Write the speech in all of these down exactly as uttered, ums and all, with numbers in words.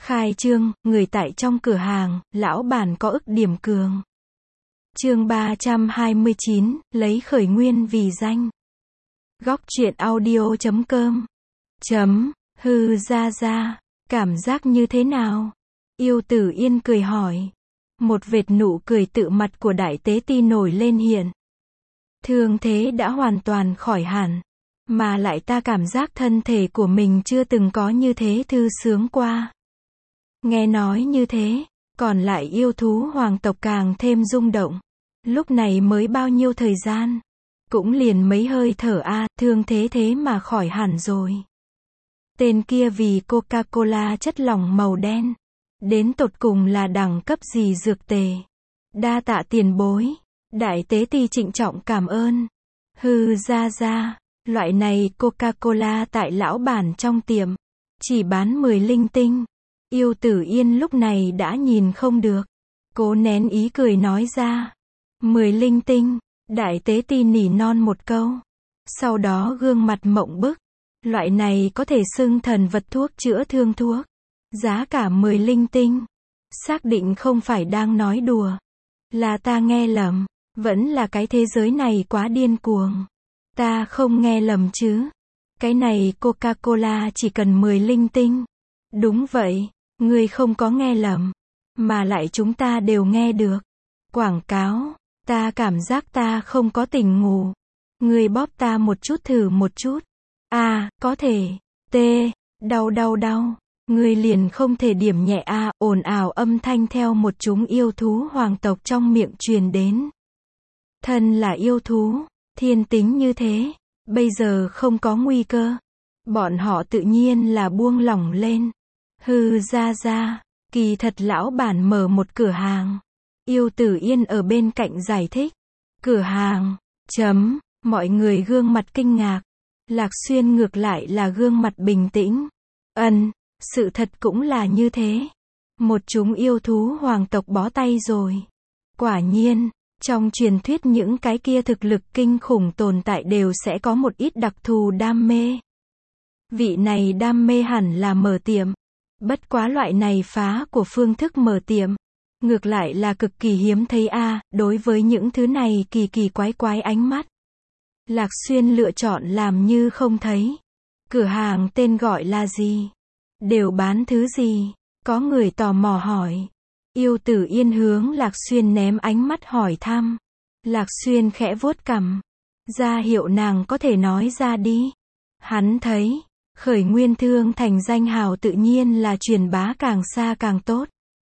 Khai trương, người tại trong cửa hàng, lão bản có ức điểm cường. Chương ba trăm hai mươi chín, lấy khởi nguyên vì danh. Góc truyện audio chấm com. Chấm, hư ra ra, cảm giác như thế nào? Yêu Tử Yên cười hỏi. Một vệt nụ cười tự mặt của đại tế ti nổi lên hiện. Thương thế đã hoàn toàn khỏi hẳn. Mà lại ta cảm giác thân thể của mình chưa từng có như thế thư sướng qua. Nghe nói như thế, còn lại yêu thú hoàng tộc càng thêm rung động. Lúc này mới bao nhiêu thời gian? Cũng liền mấy hơi thở a, à, thương thế thế mà khỏi hẳn rồi. Tên kia vì Coca-Cola chất lỏng màu đen. Đến tột cùng là đẳng cấp gì dược tề. Đa tạ tiền bối. Đại tế ti trịnh trọng cảm ơn. Hư ra ra, loại này Coca-Cola tại lão bản trong tiệm. Chỉ bán mười linh tinh. Yêu Tử Yên lúc này đã nhìn không được. Cố nén ý cười nói ra. Mười linh tinh. Đại tế ti nỉ non một câu. Sau đó gương mặt mộng bức. Loại này có thể xưng thần vật thuốc chữa thương thuốc. Giá cả mười linh tinh. Xác định không phải đang nói đùa. Là ta nghe lầm. Vẫn là cái thế giới này quá điên cuồng. Ta không nghe lầm chứ. Cái này Coca-Cola chỉ cần mười linh tinh. Đúng vậy. Ngươi không có nghe lầm. Mà lại chúng ta đều nghe được. Quảng cáo. Ta cảm giác ta không có tỉnh ngủ. Ngươi bóp ta một chút thử một chút. À, có thể. T. Đau đau đau. Ngươi liền không thể điểm nhẹ a, à, ồn ào âm thanh theo một chúng yêu thú hoàng tộc trong miệng truyền đến. Thân là yêu thú, thiên tính như thế, bây giờ không có nguy cơ. Bọn họ tự nhiên là buông lỏng lên. Hư ra ra, kỳ thật lão bản mở một cửa hàng. Yêu Tử Yên ở bên cạnh giải thích. Cửa hàng, chấm, mọi người gương mặt kinh ngạc. Lạc Xuyên ngược lại là gương mặt bình tĩnh. Ân, sự thật cũng là như thế. Một chúng yêu thú hoàng tộc bó tay rồi. Quả nhiên, trong truyền thuyết những cái kia thực lực kinh khủng tồn tại đều sẽ có một ít đặc thù đam mê. Vị này đam mê hẳn là mở tiệm. Bất quá loại này phá của phương thức mở tiệm. Ngược lại là cực kỳ hiếm thấy a, à, đối với những thứ này kỳ kỳ quái quái ánh mắt. Lạc Xuyên lựa chọn làm như không thấy. Cửa hàng tên gọi là gì? Đều bán thứ gì? Có người tò mò hỏi. Yêu Tử Yên hướng Lạc Xuyên ném ánh mắt hỏi thăm. Lạc Xuyên khẽ vuốt cằm. Ra hiệu nàng có thể nói ra đi. Hắn thấy, khởi nguyên thương thành danh hào tự nhiên là truyền bá càng xa càng tốt.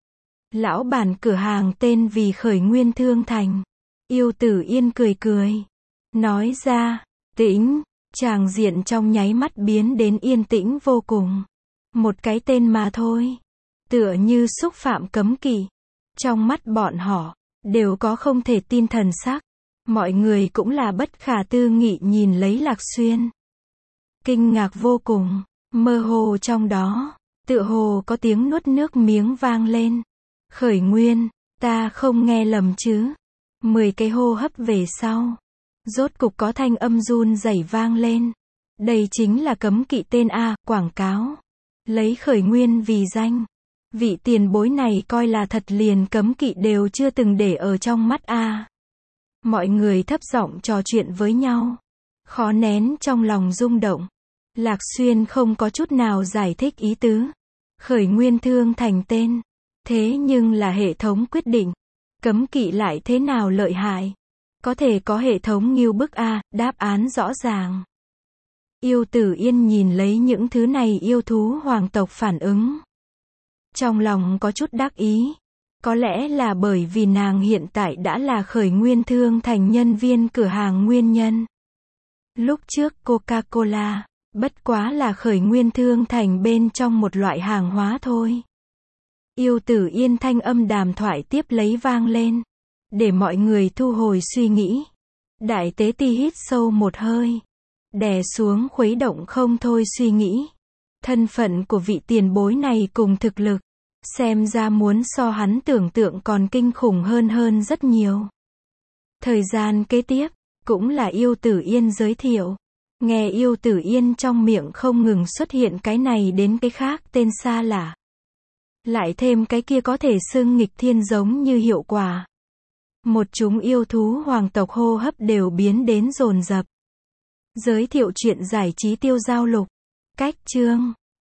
Lão bản cửa hàng tên vì khởi nguyên thương thành. Yêu Tử Yên cười cười. Nói ra, tĩnh, tràng diện trong nháy mắt biến đến yên tĩnh vô cùng. Một cái tên mà thôi. Tựa như xúc phạm cấm kỵ. Trong mắt bọn họ, đều có không thể tin thần sắc. Mọi người cũng là bất khả tư nghị nhìn lấy Lạc Xuyên. Kinh ngạc vô cùng, mơ hồ trong đó, tựa hồ có tiếng nuốt nước miếng vang lên. Khởi nguyên, ta không nghe lầm chứ. Mười cái hô hấp về sau. Rốt cục có thanh âm run rẩy vang lên. Đây chính là cấm kỵ tên A, quảng cáo. Lấy khởi nguyên vì danh. Vị tiền bối này coi là thật liền cấm kỵ đều chưa từng để ở trong mắt A. Mọi người thấp giọng trò chuyện với nhau. Khó nén trong lòng rung động. Lạc Xuyên không có chút nào giải thích ý tứ. Khởi nguyên thương thành tên. Thế nhưng là hệ thống quyết định. Cấm kỵ lại thế nào lợi hại? Có thể có hệ thống nghiêu bức A, đáp án rõ ràng. Yêu Tử Yên nhìn lấy những thứ này yêu thú hoàng tộc phản ứng. Trong lòng có chút đắc ý. Có lẽ là bởi vì nàng hiện tại đã là khởi nguyên thương thành nhân viên cửa hàng nguyên nhân. Lúc trước Coca-Cola, bất quá là khởi nguyên thương thành bên trong một loại hàng hóa thôi. Yêu Tử Yên thanh âm đàm thoại tiếp lấy vang lên. Để mọi người thu hồi suy nghĩ. Đại tế ti hít sâu một hơi. Đè xuống khuấy động không thôi suy nghĩ. Thân phận của vị tiền bối này cùng thực lực. Xem ra muốn so hắn tưởng tượng còn kinh khủng hơn hơn rất nhiều. Thời gian kế tiếp, cũng là Yêu Tử Yên giới thiệu. Nghe Yêu Tử Yên trong miệng không ngừng xuất hiện cái này đến cái khác tên xa lạ. Lại thêm cái kia có thể xưng nghịch thiên giống như hiệu quả. Một chúng yêu thú hoàng tộc hô hấp đều biến đến dồn dập. Giới thiệu chuyện giải trí tiêu giao lục. Cách chương